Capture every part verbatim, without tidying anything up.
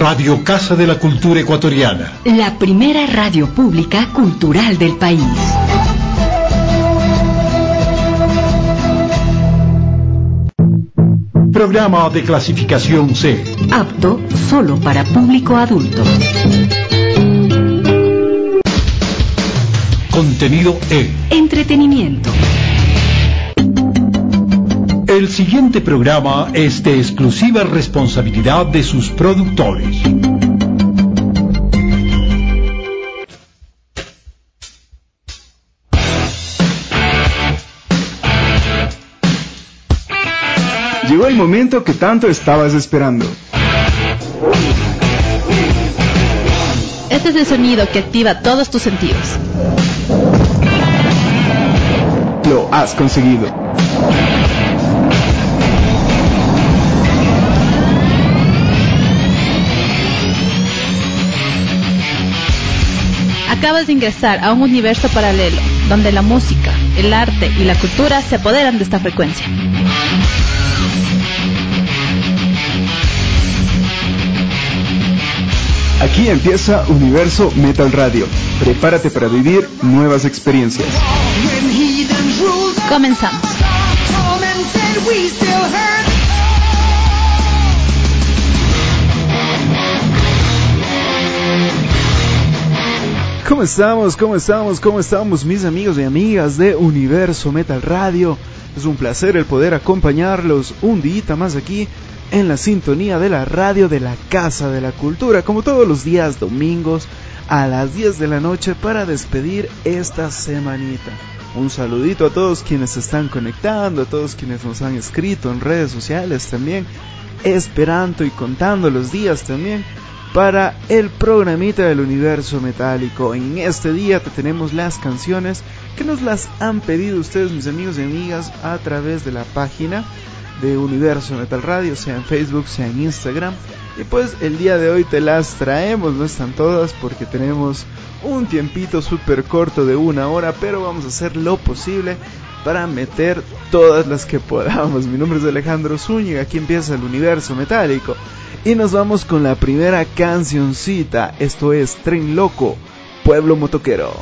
Radio Casa de la Cultura Ecuatoriana. La primera radio pública cultural del país. Programa de clasificación C. Apto solo para público adulto. Contenido E. Entretenimiento. El siguiente programa es de exclusiva responsabilidad de sus productores. Llegó el momento que tanto estabas esperando. Este es el sonido que activa todos tus sentidos. Lo has conseguido. Acabas de ingresar a un universo paralelo, donde la música, el arte y la cultura se apoderan de esta frecuencia. Aquí empieza Universo Metal Radio. Prepárate para vivir nuevas experiencias. Comenzamos. ¿Cómo estamos? ¿Cómo estamos? ¿Cómo estamos, mis amigos y amigas de Universo Metal Radio? Es un placer el poder acompañarlos un día más aquí en la sintonía de la radio de la Casa de la Cultura, como todos los días domingos a las diez de la noche para despedir esta semanita. Un saludito a todos quienes se están conectando, a todos quienes nos han escrito en redes sociales también, esperando y contando los días también para el programita del Universo Metálico. En este día te tenemos las canciones que nos las han pedido ustedes, mis amigos y amigas, a través de la página de Universo Metal Radio, sea en Facebook, sea en Instagram. Y pues el día de hoy te las traemos, no están todas porque tenemos un tiempito súper corto de una hora, pero vamos a hacer lo posible para meter todas las que podamos. Mi nombre es Alejandro Zúñiga, aquí empieza el Universo Metálico. Y nos vamos con la primera cancioncita, esto es Tren Loco, Pueblo Motoquero.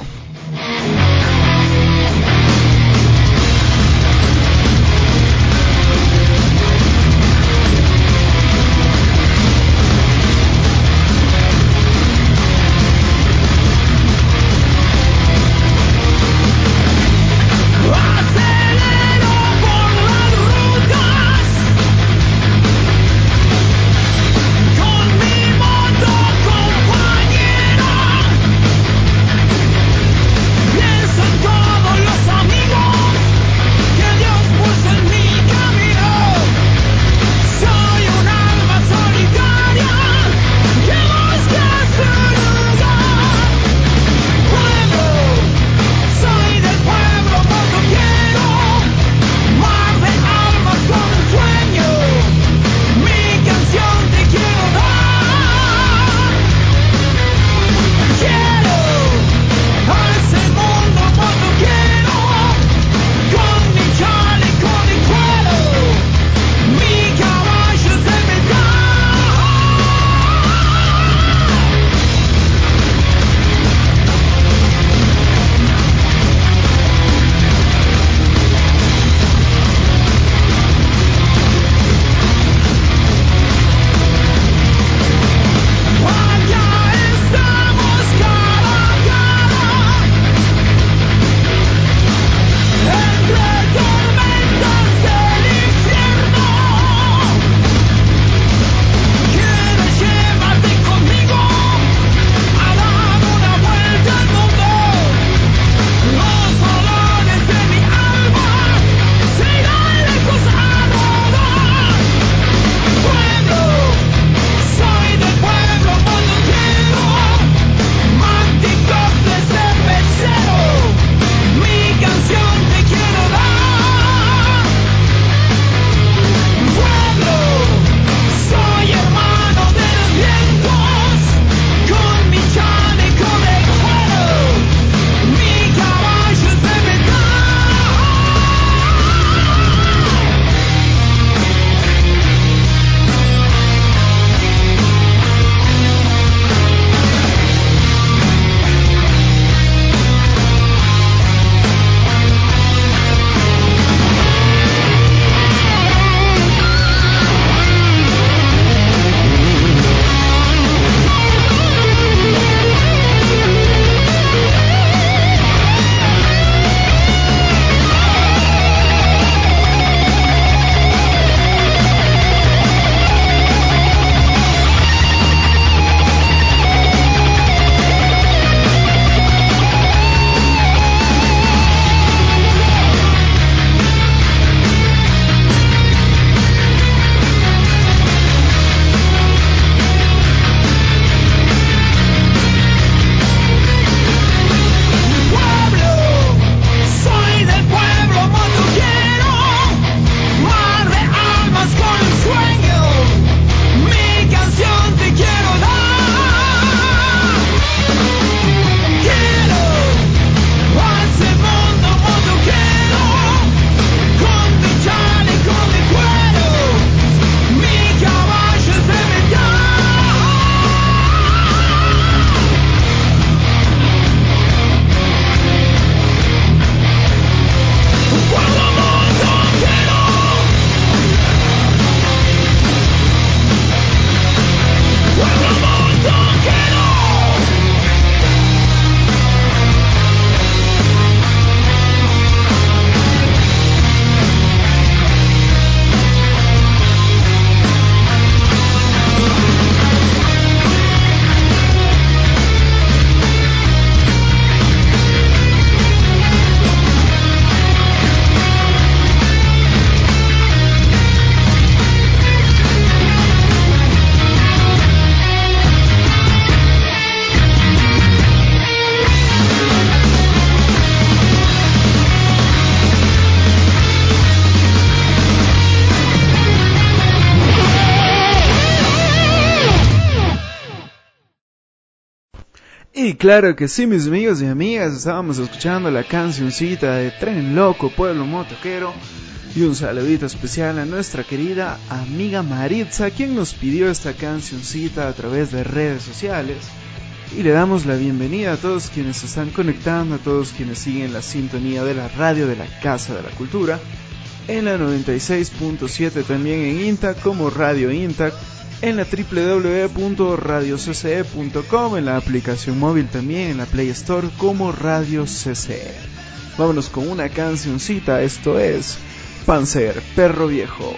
Y claro que sí, mis amigos y amigas, estábamos escuchando la cancioncita de Tren Loco, Pueblo Motoquero. Y un saludito especial a nuestra querida amiga Maritza, quien nos pidió esta cancioncita a través de redes sociales. Y le damos la bienvenida a todos quienes se están conectando, a todos quienes siguen la sintonía de la radio de la Casa de la Cultura, en la noventa y seis punto siete, también en Intac como Radio Intac, en la doble u doble u doble u punto radio c c e punto com, en la aplicación móvil también, en la Play Store como Radio C C E. Vámonos con una cancioncita, esto es Panzer, Perro Viejo.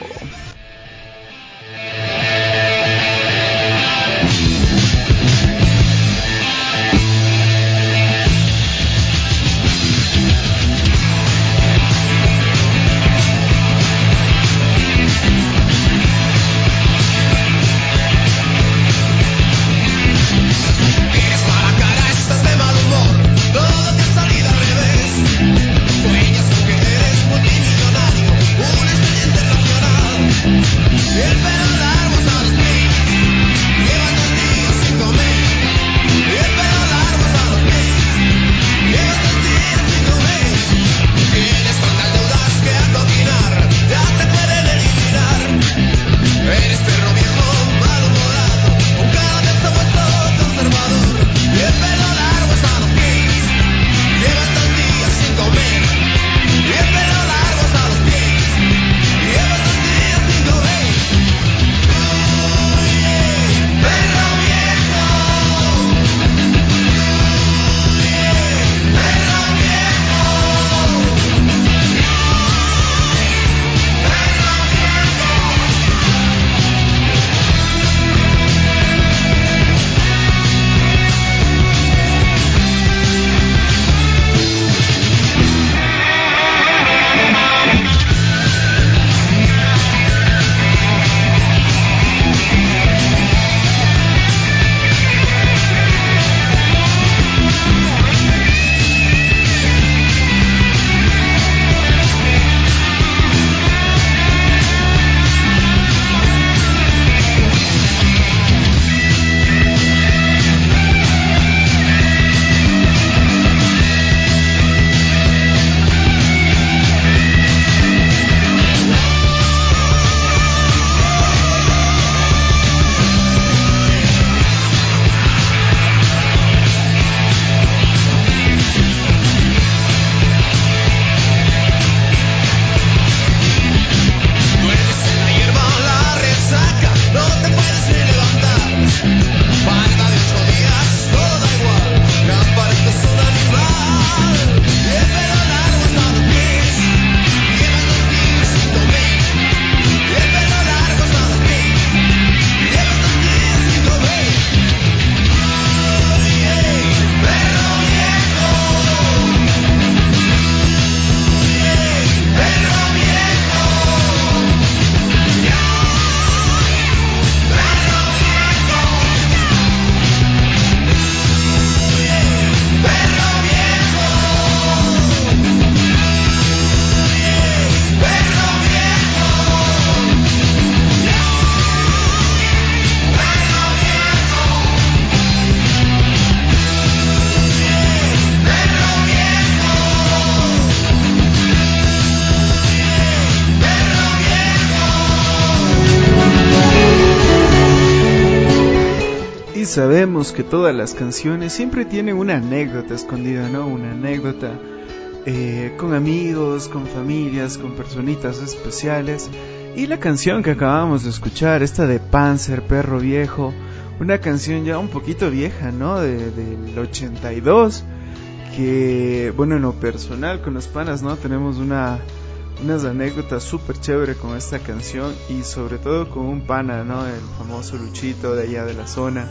Sabemos que todas las canciones siempre tienen una anécdota escondida, ¿no? Una anécdota eh, con amigos, con familias, con personitas especiales. Y la canción que acabamos de escuchar, esta de Panzer, Perro Viejo, una canción ya un poquito vieja, ¿no? De, del ochenta y dos, que, bueno, en lo personal con los panas, ¿no? Tenemos una... unas anécdotas súper chévere con esta canción, y sobre todo con un pana, ¿no? El famoso Luchito de allá de la zona,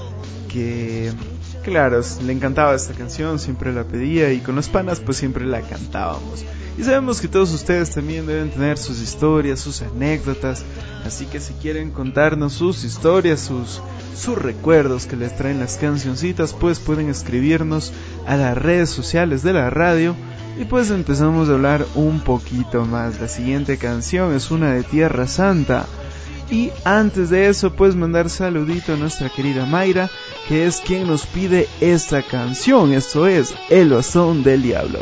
que claro, le encantaba esta canción, siempre la pedía, y con los panas pues siempre la cantábamos. Y sabemos que todos ustedes también deben tener sus historias, sus anécdotas, así que si quieren contarnos sus historias, sus, sus recuerdos que les traen las cancioncitas, pues pueden escribirnos a las redes sociales de la radio. Y pues empezamos a hablar un poquito más. La siguiente canción es una de Tierra Santa, Y antes de eso, pues mandar saludito a nuestra querida Mayra, que es quien nos pide esta canción. Esto es El Bastón del Diablo.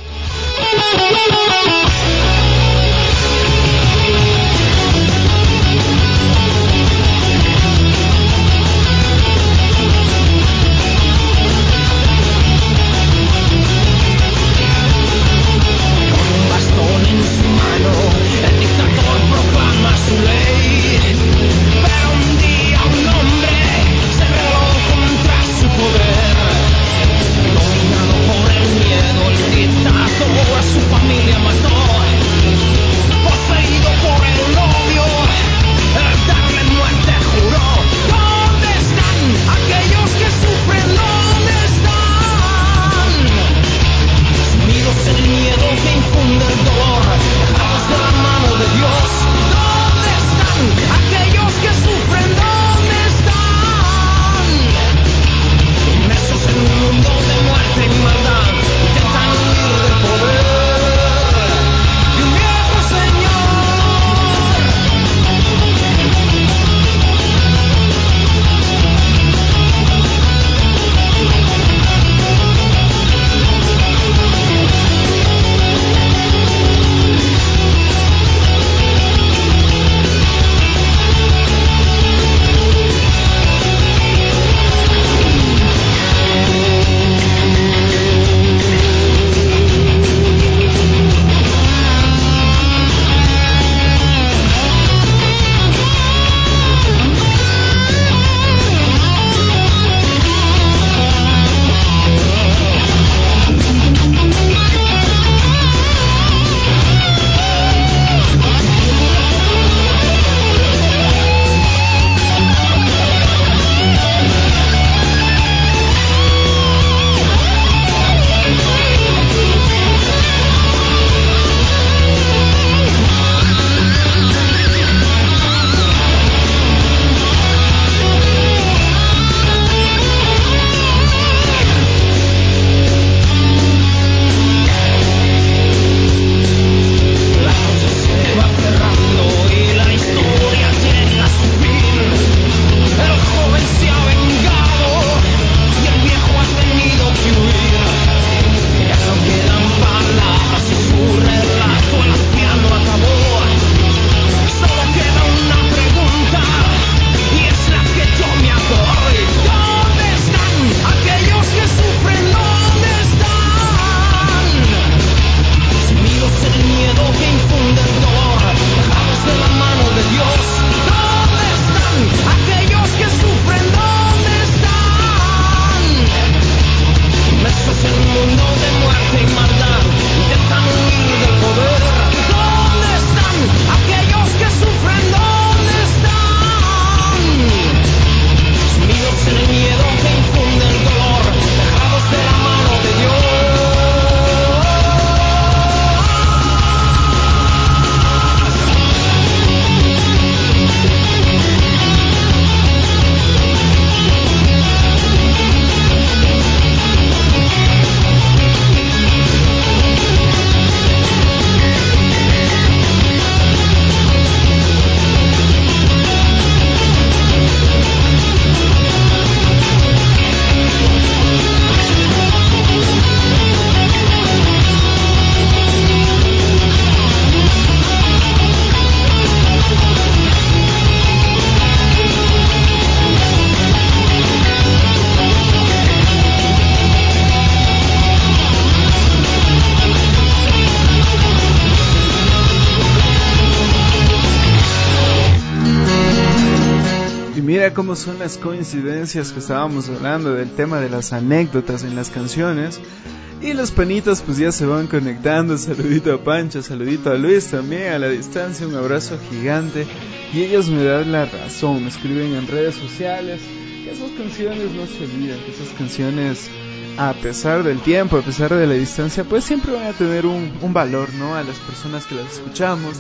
Mira cómo son las coincidencias que estábamos hablando del tema de las anécdotas en las canciones. Y los panitas pues ya se van conectando. Saludito a Pancho, saludito a Luis también a la distancia, un abrazo gigante. Y ellos me dan la razón, me escriben en redes sociales que esas canciones no se olvidan, que esas canciones, a pesar del tiempo, a pesar de la distancia, pues siempre van a tener un, un valor, ¿no? A las personas que las escuchamos.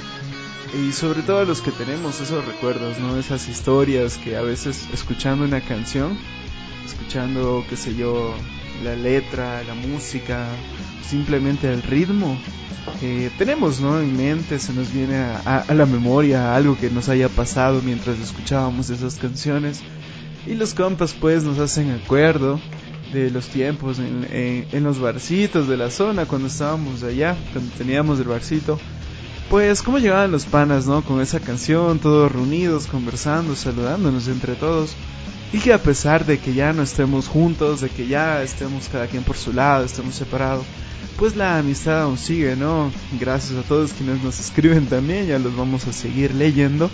Y sobre todo a los que tenemos esos recuerdos, ¿no? Esas historias que a veces escuchando una canción, escuchando, qué sé yo, la letra, la música, simplemente el ritmo. Eh, tenemos, ¿no?, en mente, se nos viene a, a, a la memoria algo que nos haya pasado mientras escuchábamos esas canciones. Y los compas pues nos hacen acuerdo de los tiempos en, en, en los barcitos de la zona, cuando estábamos allá, cuando teníamos el barcito. Pues cómo llegaban los panas, ¿no?, con esa canción, todos reunidos, conversando, saludándonos entre todos. Y que a pesar de que ya no estemos juntos, de que ya estemos cada quien por su lado, estemos separados, pues la amistad aún sigue, ¿no? Gracias a todos quienes nos escriben también, ya los vamos a seguir leyendo.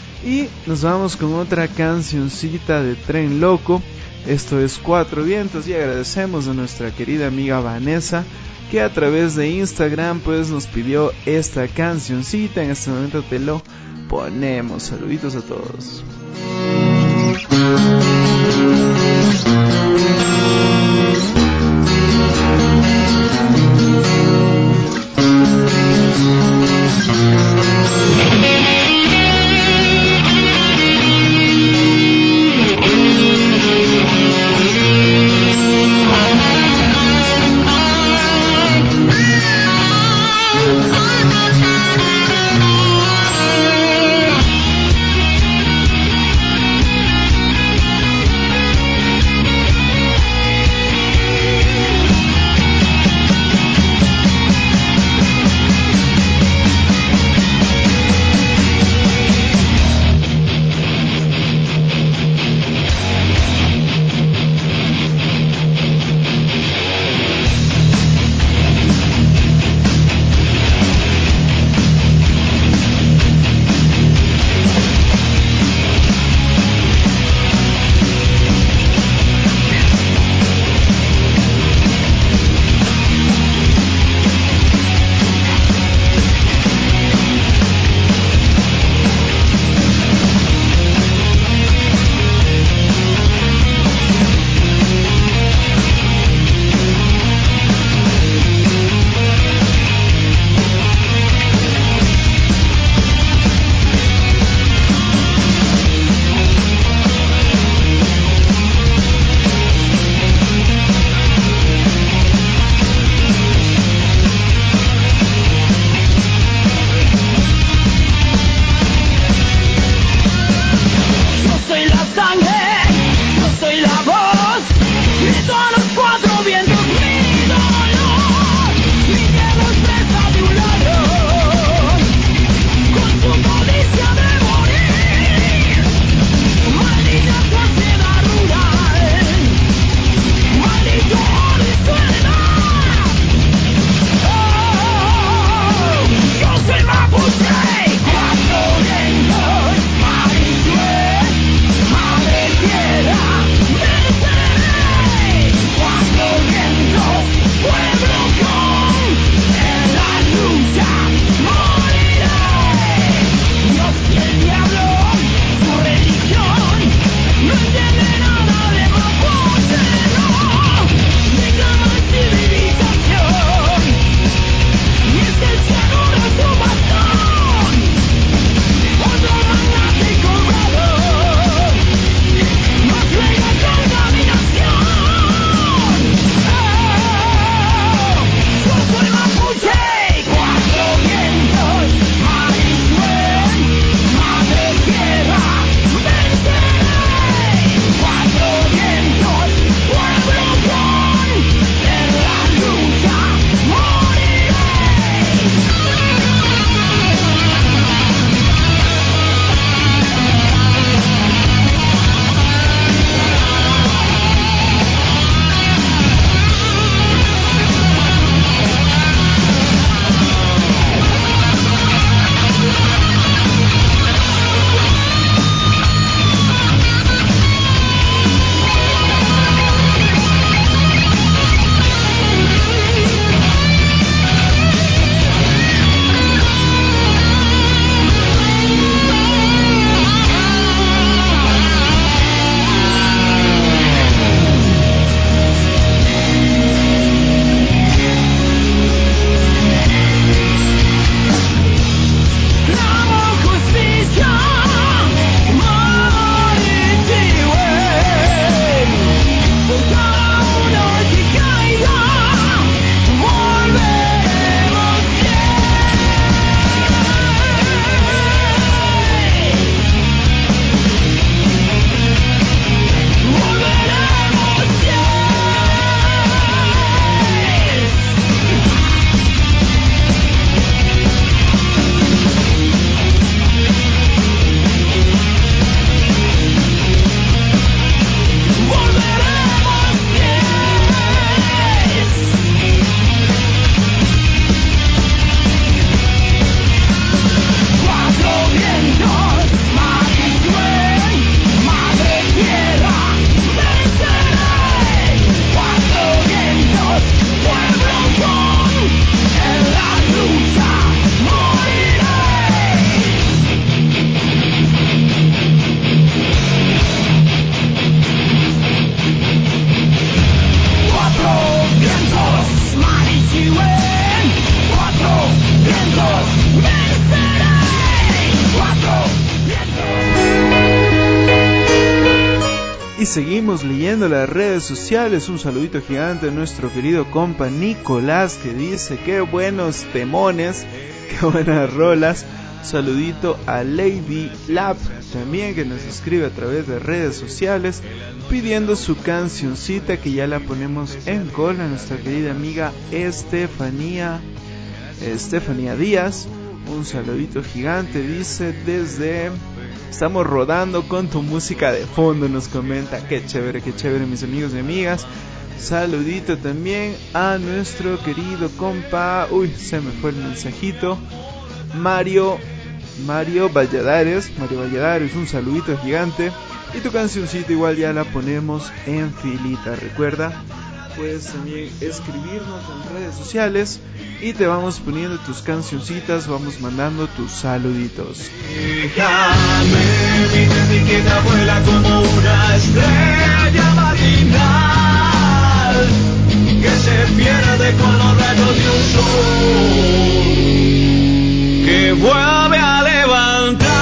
Y nos vamos con otra cancioncita de Tren Loco. Esto es Cuatro Vientos y agradecemos a nuestra querida amiga Vanessa, que a través de Instagram pues nos pidió esta cancioncita. En este momento te lo ponemos. Saluditos a todos. Madre Y seguimos leyendo las redes sociales. Un saludito gigante a nuestro querido compa Nicolás, que dice: qué buenos temones, qué buenas rolas. Saludito a Lady Lab también, que nos escribe a través de redes sociales pidiendo su cancioncita, que ya la ponemos en cola. Nuestra querida amiga Estefanía Estefanía Díaz, un saludito gigante, dice: desde estamos rodando con tu música de fondo, nos comenta. Qué chévere, qué chévere, mis amigos y amigas. Saludito también a nuestro querido compa, uy, se me fue el mensajito, Mario Mario Valladares, Mario Valladares, un saludito gigante. Y tu cancioncita igual ya la ponemos en filita. Recuerda, puedes también escribirnos en redes sociales y te vamos poniendo tus cancioncitas, vamos mandando tus saluditos. Déjame, mi etiqueta vuela como una estrella matinal que se pierde con los rayos de un sol que vuelve a levantar.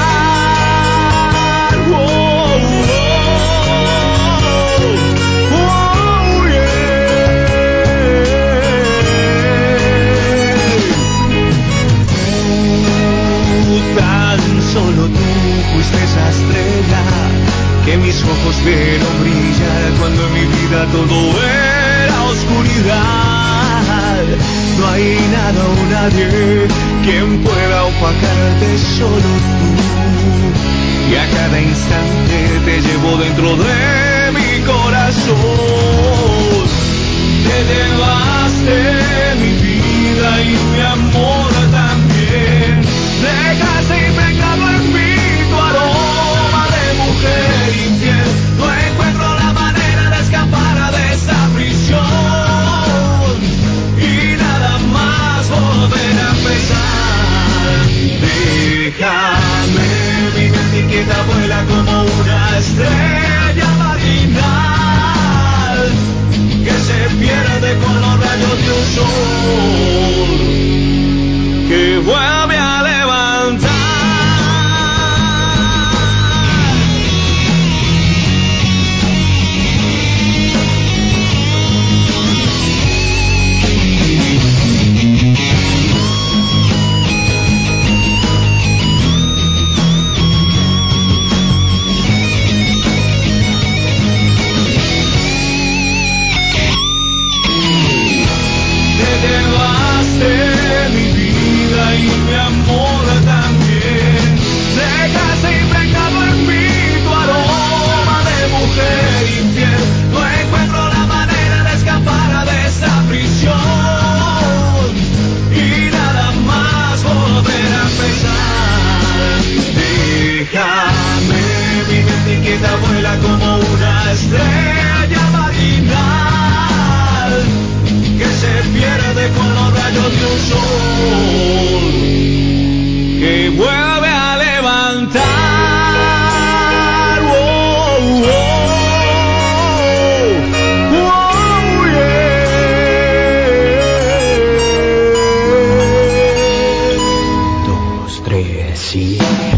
Oh, oh, oh, yeah. Tú, tan solo tú fuiste esa estrella que mis ojos vieron brillar cuando en mi vida todo era oscuridad. No hay nada o nadie quien pueda opacarte, solo tú. Y a cada instante te llevo dentro de mi corazón. Te llevaste mi vida y mi amor también. Dejaste impregnado en mí tu aroma de mujer infiel. No encuentro la manera de escapar de esta prisión y nada más volver a empezar. Déjame, mi etiqueta vuela como una estrella matinal que se pierde con los rayos de un sol que vuelve a levantar. Vuela como una estrella matinal que se pierde con los rayos de un sol que vuelve a levantar. Oh, oh, oh, yeah. Dos, tres, sí.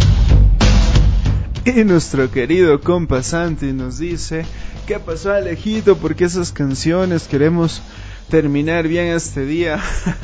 Y nuestro querido compa Santi nos dice: ¿qué pasó, Alejito? Porque esas canciones queremos terminar bien este día.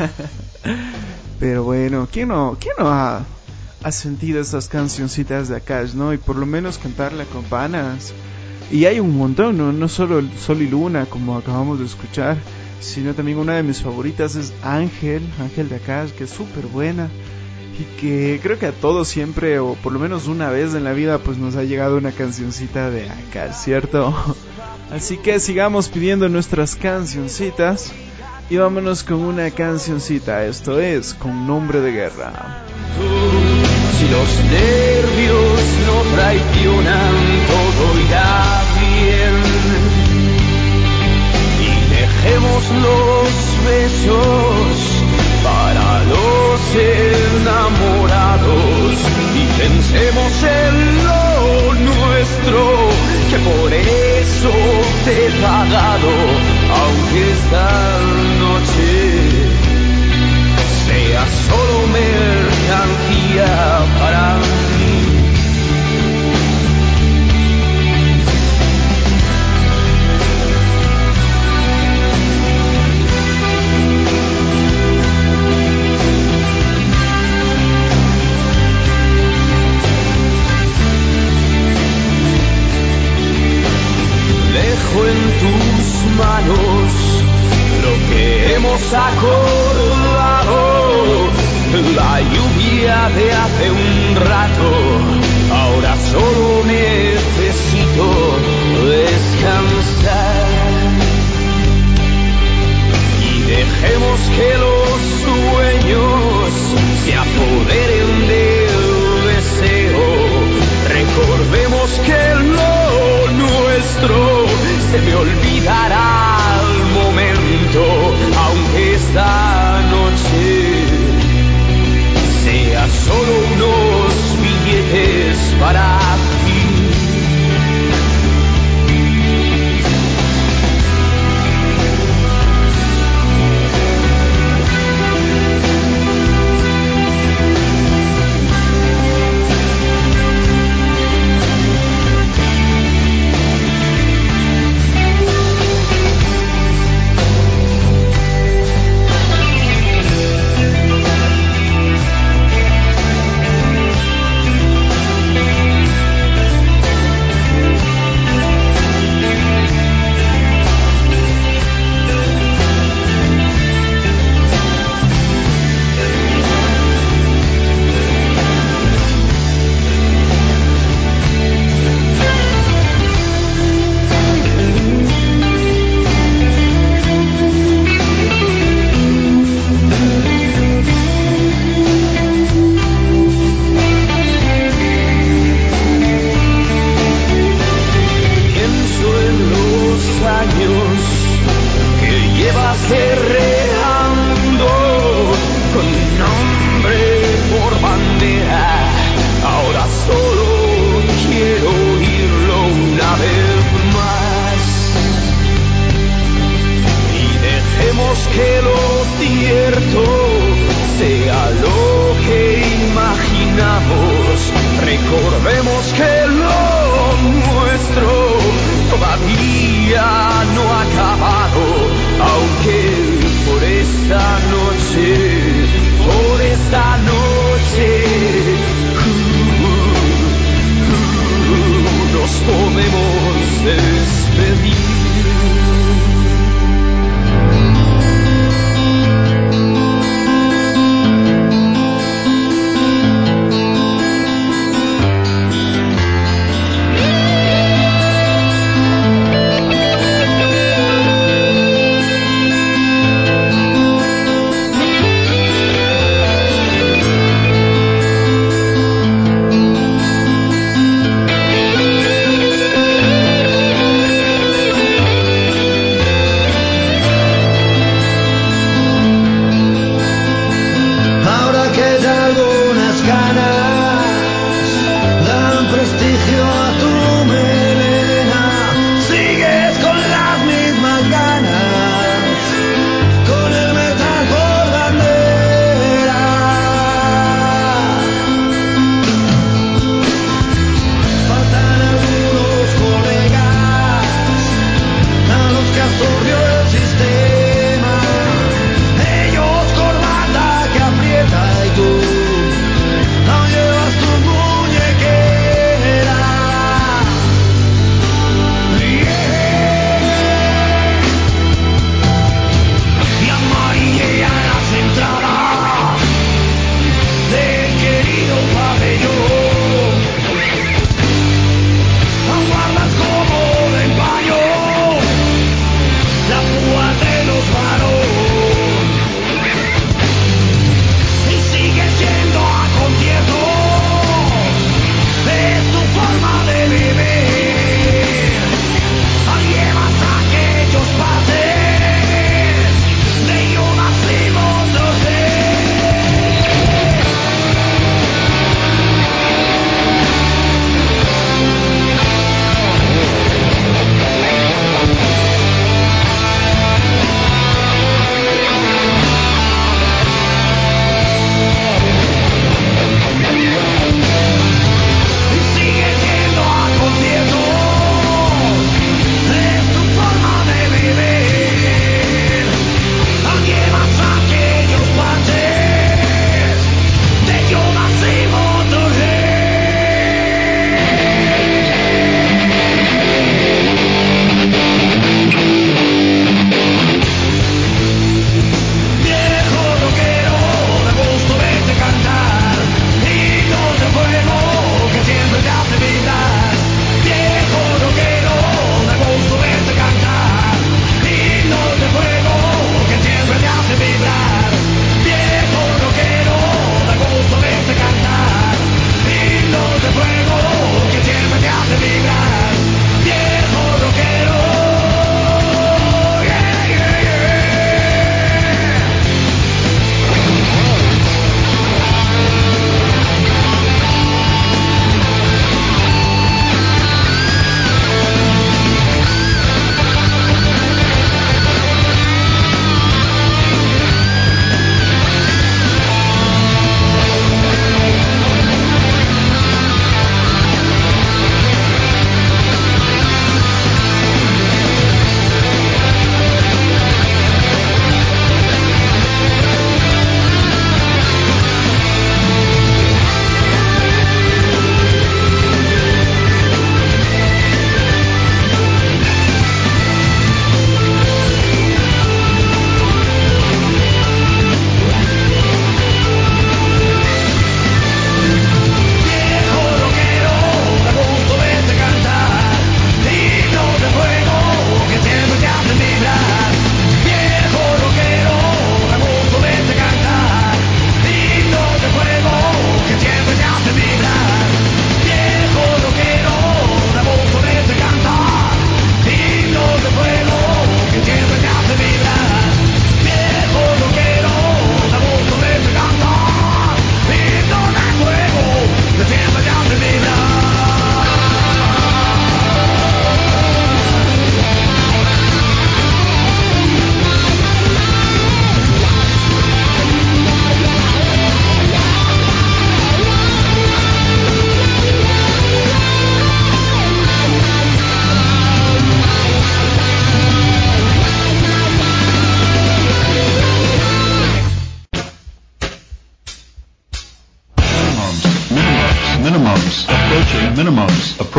Pero bueno, ¿quién no, quién no ha, ha sentido esas cancioncitas de Akash, no? Y por lo menos cantarla con panas. Y hay un montón, ¿no? No solo Sol y Luna, como acabamos de escuchar, sino también una de mis favoritas es Ángel, Ángel de Akash, que es súper buena. Y que creo que a todos siempre, o por lo menos una vez en la vida, pues nos ha llegado una cancioncita de Akash, ¿cierto? Así que sigamos pidiendo nuestras cancioncitas y vámonos con una cancioncita. Esto es Con Nombre de Guerra. Si los nervios no traicionan, todo irá bien. Y dejemos los besos para los enamorados y pensemos en lo nuestro, que por eso te he pagado, aunque esta noche sea solo mercancía para mí. dejo en tus manos lo que hemos acordado. La lluvia de hace un rato, ahora solo necesito descansar. Y dejemos que los sueños se apoderen del deseo. Recordemos que lo nuestro se me olvidará al momento, aunque esta noche sea solo unos billetes para ti.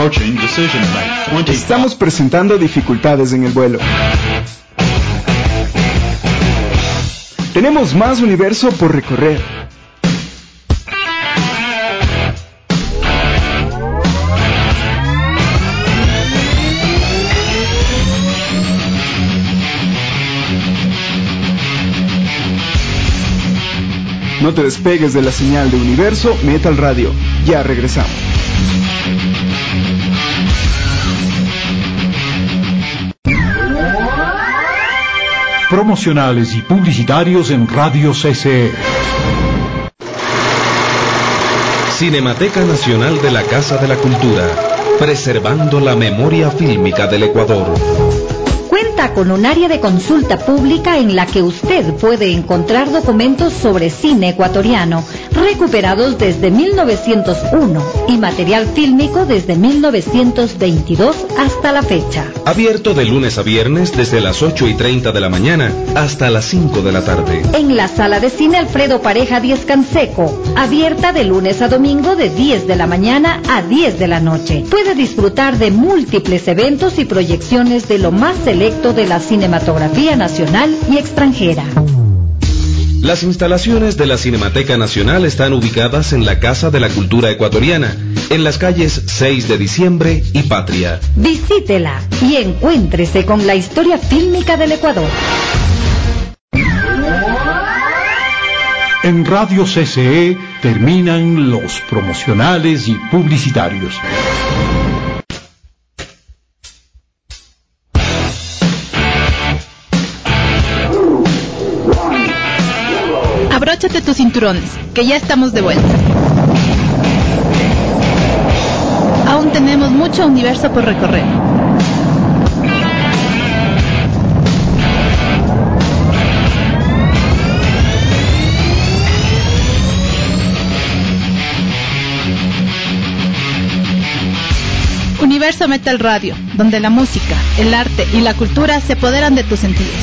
Approaching decision rate. Estamos presentando dificultades en el vuelo. Tenemos más universo por recorrer. No te despegues de la señal de Universo Metal Radio. Ya regresamos. Promocionales y publicitarios en Radio C C E. Cinemateca Nacional de la Casa de la Cultura, preservando la memoria fílmica del Ecuador. Cuenta con un área de consulta pública en la que usted puede encontrar documentos sobre cine ecuatoriano recuperados desde mil novecientos uno y material fílmico desde mil novecientos veintidós hasta la fecha. Abierto de lunes a viernes desde las ocho y treinta de la mañana hasta las cinco de la tarde. En la sala de cine Alfredo Pareja Diez Canseco, abierta de lunes a domingo de diez de la mañana a diez de la noche. Puede disfrutar de múltiples eventos y proyecciones de lo más selecto de la cinematografía nacional y extranjera. Las instalaciones de la Cinemateca Nacional están ubicadas en la Casa de la Cultura Ecuatoriana, en las calles seis de diciembre y Patria. Visítela y encuéntrese con la historia fílmica del Ecuador. En Radio C C E terminan los promocionales y publicitarios. Abróchate tus cinturones, que ya estamos de vuelta. Aún tenemos mucho universo por recorrer. Universo Metal Radio, donde la música, el arte y la cultura se apoderan de tus sentidos.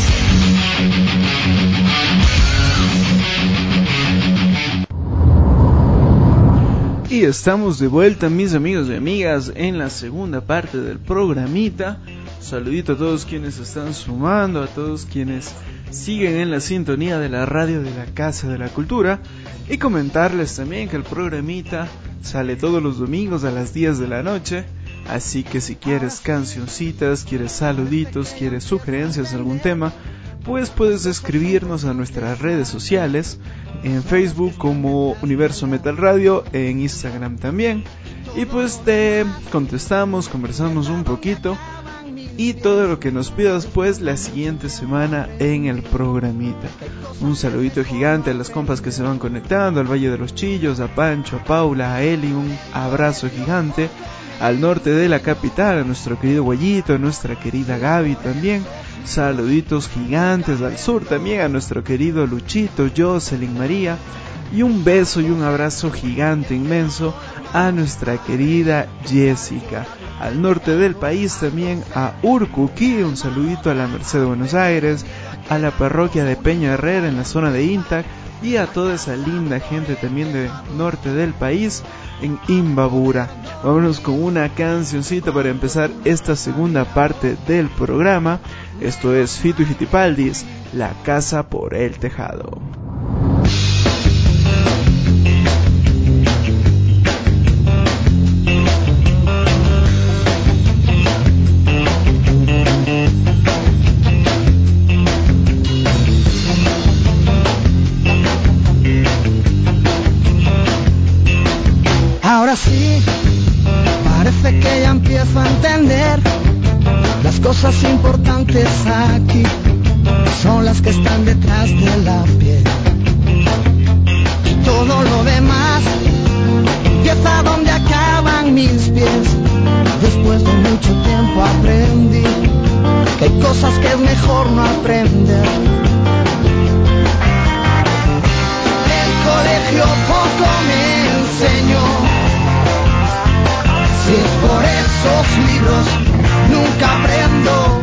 Y estamos de vuelta, mis amigos y amigas, en la segunda parte del programita. Saludito a todos quienes se están sumando, a todos quienes siguen en la sintonía de la radio de la Casa de la Cultura. Y comentarles también que el programita sale todos los domingos a las diez de la noche. Así que si quieres cancioncitas, quieres saluditos, quieres sugerencias de algún tema, pues puedes escribirnos a nuestras redes sociales, en Facebook como Universo Metal Radio, en Instagram también, y pues te contestamos, conversamos un poquito, y todo lo que nos pidas pues la siguiente semana en el programita. Un saludito gigante a las compas que se van conectando, al Valle de los Chillos, a Pancho, a Paula, a Eli, un abrazo gigante. Al norte de la capital, a nuestro querido Guayito, a nuestra querida Gaby también. Saluditos gigantes al sur también, a nuestro querido Luchito, Jocelyn, María. Y un beso y un abrazo gigante, inmenso, a nuestra querida Jessica. Al norte del país también a Urcuquí, un saludito a la Merced de Buenos Aires, a la parroquia de Peña Herrera en la zona de Intac, y a toda esa linda gente también del norte del país en Imbabura. Vámonos con una cancioncita para empezar esta segunda parte del programa. Esto es Fito y Fitipaldis, La Casa por el Tejado. Ahora sí, parece que ya empiezo a entender. Las cosas importantes aquí son las que están detrás de la piel. Y todo lo demás empieza donde acaban mis pies. Después de mucho tiempo aprendí que hay cosas que es mejor no aprender. El colegio poco me enseñó. Si es por esos libros, nunca aprendo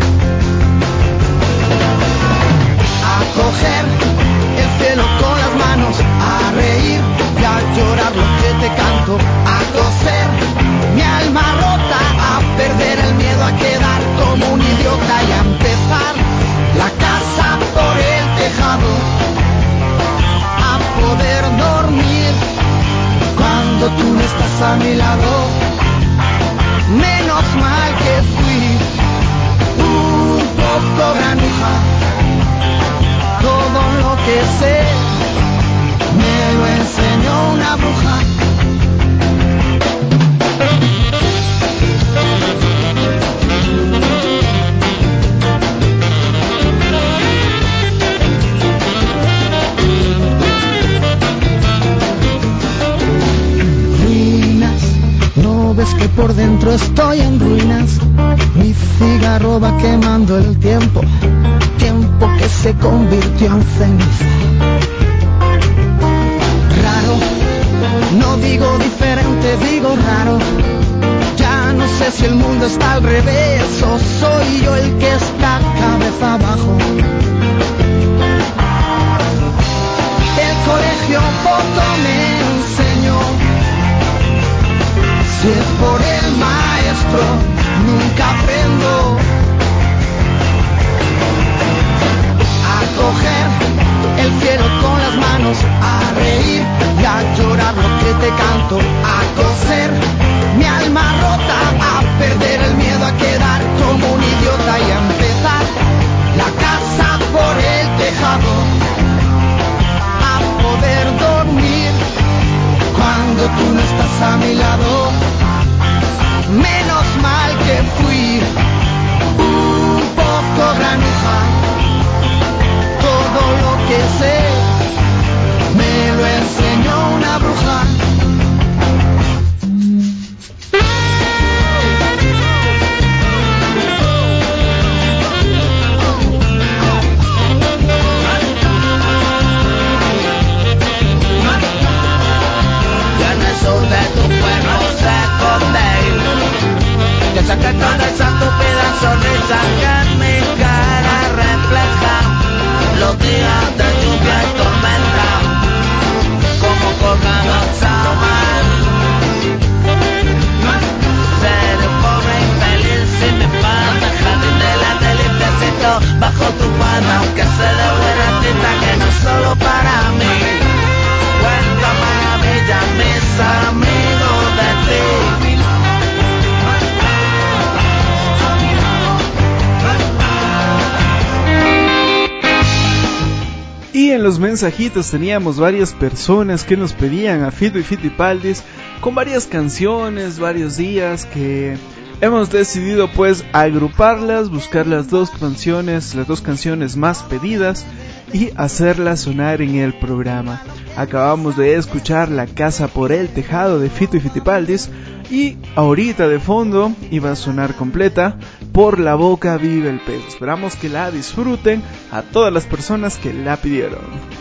a coger el cielo con las manos, a reír y a llorar lo que te canto, a coser mi alma roja. una bruja. Ves que por dentro estoy en ruinas, mi cigarro va quemando el tiempo, tiempo que se convirtió en ceniza. Raro, no digo diferente, digo raro, ya no sé si el mundo está al revés o soy yo el que está cabeza abajo. El colegio poco me enseñó. Si es por el maestro, nunca aprendo a coger el cielo con las manos, a reír y a llorar lo que te canto, a coser mi alma rota, a perder el miedo a quedar como un idiota y a empezar la casa por el tejado, a poder dormir cuando tú no estás a mi lado. Menos mal que fui un poco granuja, todo lo que sé me lo enseñó una bruja. Ya en el sur de tu pueblo se esconde que saca toda esa estúpida sonrisa que en mi cara refleja los días de lluvia y tormenta, como colgados a mar. Ser un pobre infeliz sin mi padre, jardín de la limpiecito bajo tu palma, aunque se de buena tinta que no es solo para mí. Cuenta maravillas mis amigos de ti. Y en los mensajitos teníamos varias personas que nos pedían a Fito y Fitipaldis con varias canciones, varios días que hemos decidido pues agruparlas, buscar las dos canciones, las dos canciones más pedidas y hacerlas sonar en el programa. Acabamos de escuchar La Casa por el Tejado de Fito y Fitipaldis y ahorita de fondo iba a sonar completa Por la Boca Vive el Pez. Esperamos que la disfruten a todas las personas que la pidieron.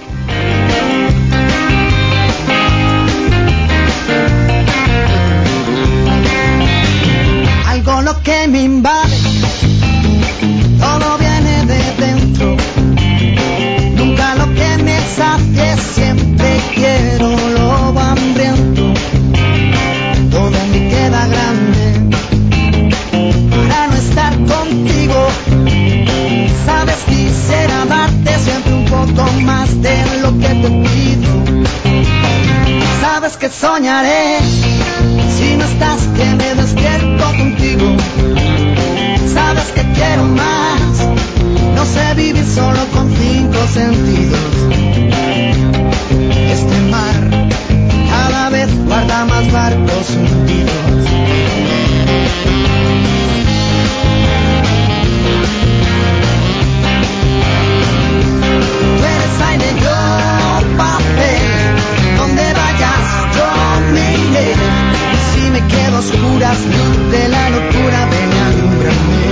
Algo lo que me invade, todo viene de dentro. Nunca lo que me sacie, siempre quiero lo hambriento. Todo en mí queda grande para no estar contigo. Sabes, quisiera darte siempre un poco más de lo que te pido. Sabes que soñaré si no estás, que me despierto contigo. Sabes que quiero más, no sé vivir solo con cinco sentidos. Este mar cada vez guarda más barcos hundidos. Tú eres aire, yo papel, donde vayas yo me iré. Y si me quedo a oscuras, luz de la locura, ven y alúmbrame.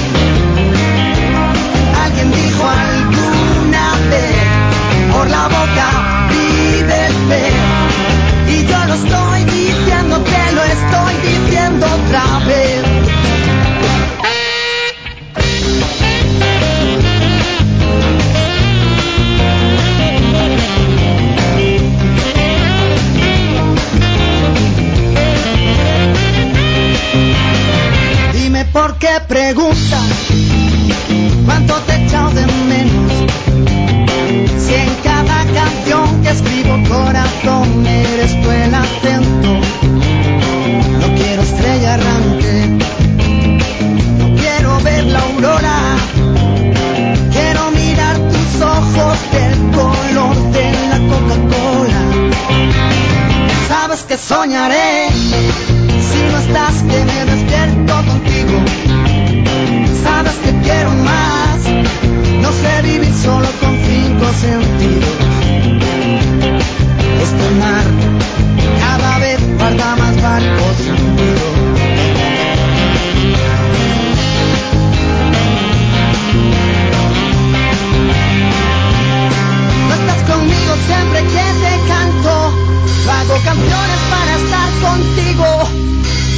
Alguien dijo alguna vez, por la boca vive el pez. Y yo lo estoy diciendo, te lo estoy diciendo otra vez. Dime por qué preguntas cuánto te he echado de menos. Si en cada canción que escribo, corazón, eres tú el acento. No quiero estrella errante, no quiero ver la aurora. Quiero mirar tus ojos del color de la Coca-Cola.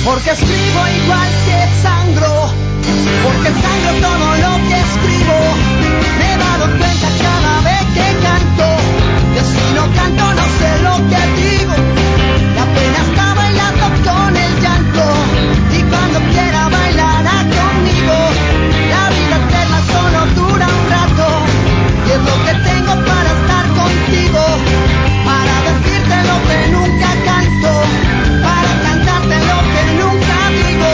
porque escribo igual que sangro, porque sangro todo lo que escribo. Me he dado cuenta cada vez que canto, que si no canto no sé lo que digo. La pena está bailando con el llanto, y cuando quiera bailará conmigo. La vida eterna solo dura un rato, y es lo que tengo para estar contigo, para decirte lo que nunca canto, para cantarte lo que nunca digo.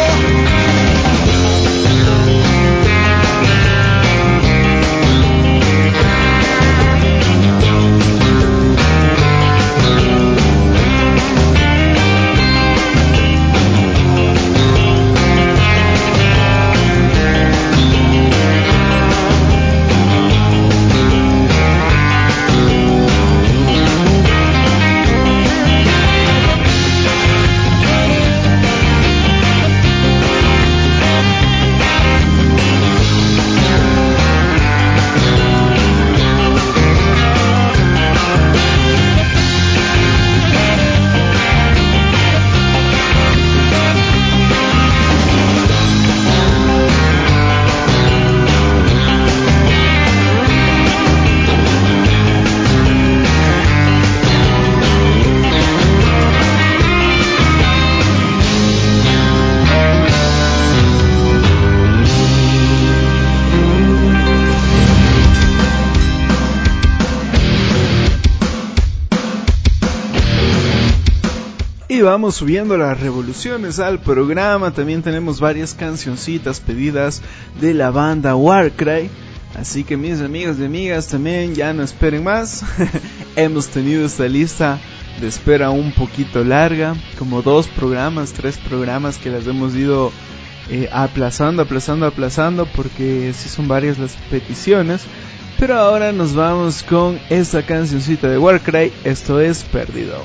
Y vamos subiendo las revoluciones al programa. También tenemos varias cancioncitas pedidas de la banda Warcry. Así que mis amigos y amigas también ya no esperen más. Hemos tenido esta lista de espera un poquito larga, como dos programas, tres programas que las hemos ido eh, aplazando, aplazando, aplazando, porque sí son varias las peticiones. Pero ahora nos vamos con esta cancioncita de Warcry. Esto es Perdido.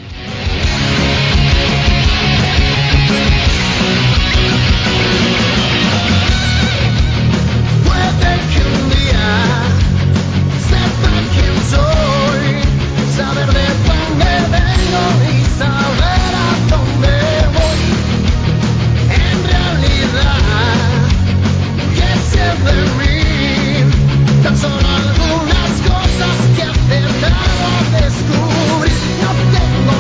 Saber de dónde vengo y saber a dónde voy. En realidad, ¿qué sé de mí? Tan solo algunas cosas que he tratado de descubrir. No tengo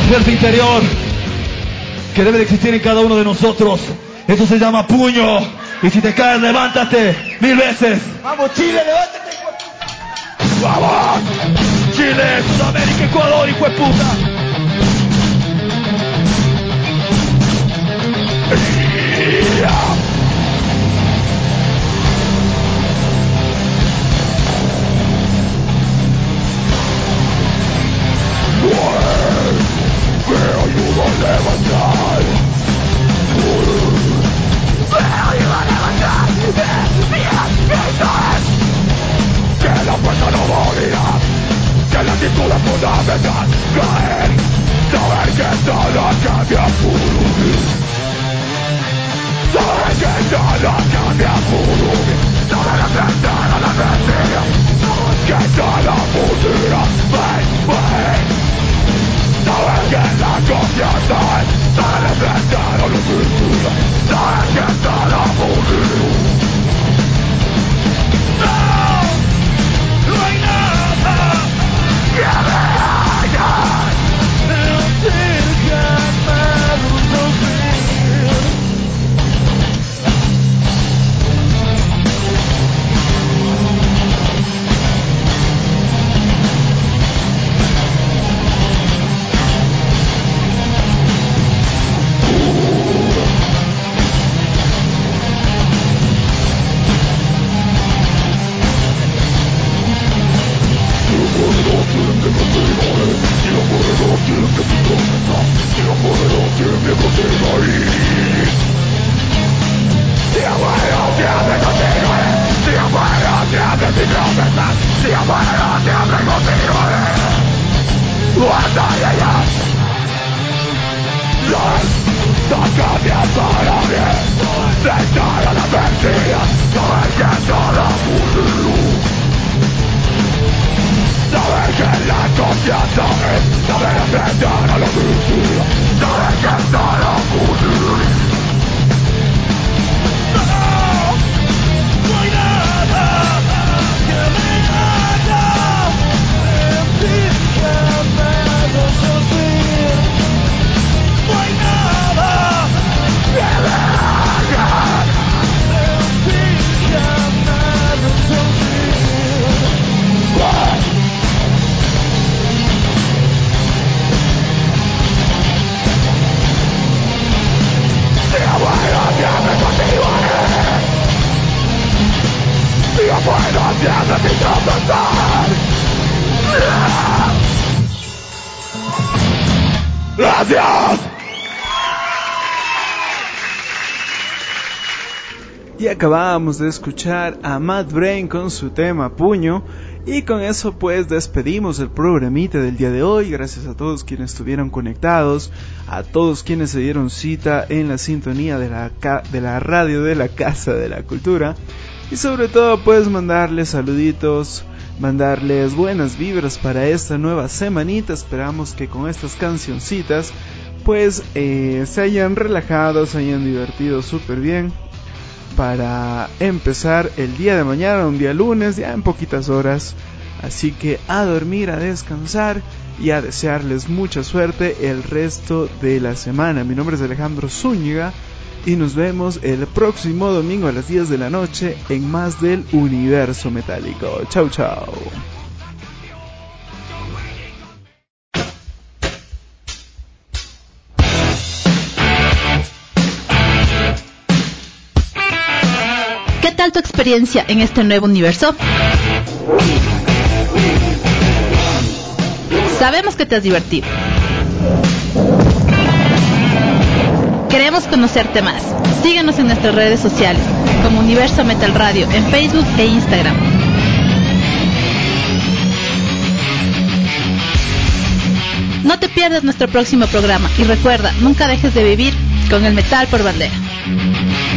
fuerza interior que debe de existir en cada uno de nosotros. Eso se llama puño. Y si te caes, levántate mil veces. Vamos, Chile, levántate. Vamos. Chile, Sudamérica, Ecuador, hijo de puta. Yeah. Me ayuda a levantar. Me ayuda a levantar. Que la fuerza no morirá. Que la actitud es fundamental. Caer. Saber que todo cambia por un. Saber que todo cambia por un. Saber enfrentar a la mentira. Que todo futura. Ven, ven. Saber que la confianza es. Saber enfrentar a la mentira. Saber que todo futura. No, no hay nada que me haga sentir jamás sufrir. Y acabamos de escuchar a Matt Brain con su tema Puño. Y con eso pues despedimos el programita del día de hoy. Gracias a todos quienes estuvieron conectados, a todos quienes se dieron cita en la sintonía de la, ca- de la radio de la Casa de la Cultura. Y sobre todo pues mandarles saluditos, mandarles buenas vibras para esta nueva semanita. Esperamos que con estas cancioncitas pues eh, se hayan relajado, se hayan divertido súper bien para empezar el día de mañana, un día lunes, ya en poquitas horas. Así que a dormir, a descansar y a desearles mucha suerte el resto de la semana. Mi nombre es Alejandro Zúñiga y nos vemos el próximo domingo a las diez de la noche en más del Universo Metálico. Chau, chau. ¿Qué tal tu experiencia en este nuevo universo? Sabemos que te has divertido. Queremos conocerte más. Síguenos en nuestras redes sociales como Universo Metal Radio en Facebook e Instagram. No te pierdas nuestro próximo programa y recuerda, nunca dejes de vivir con el metal por bandera.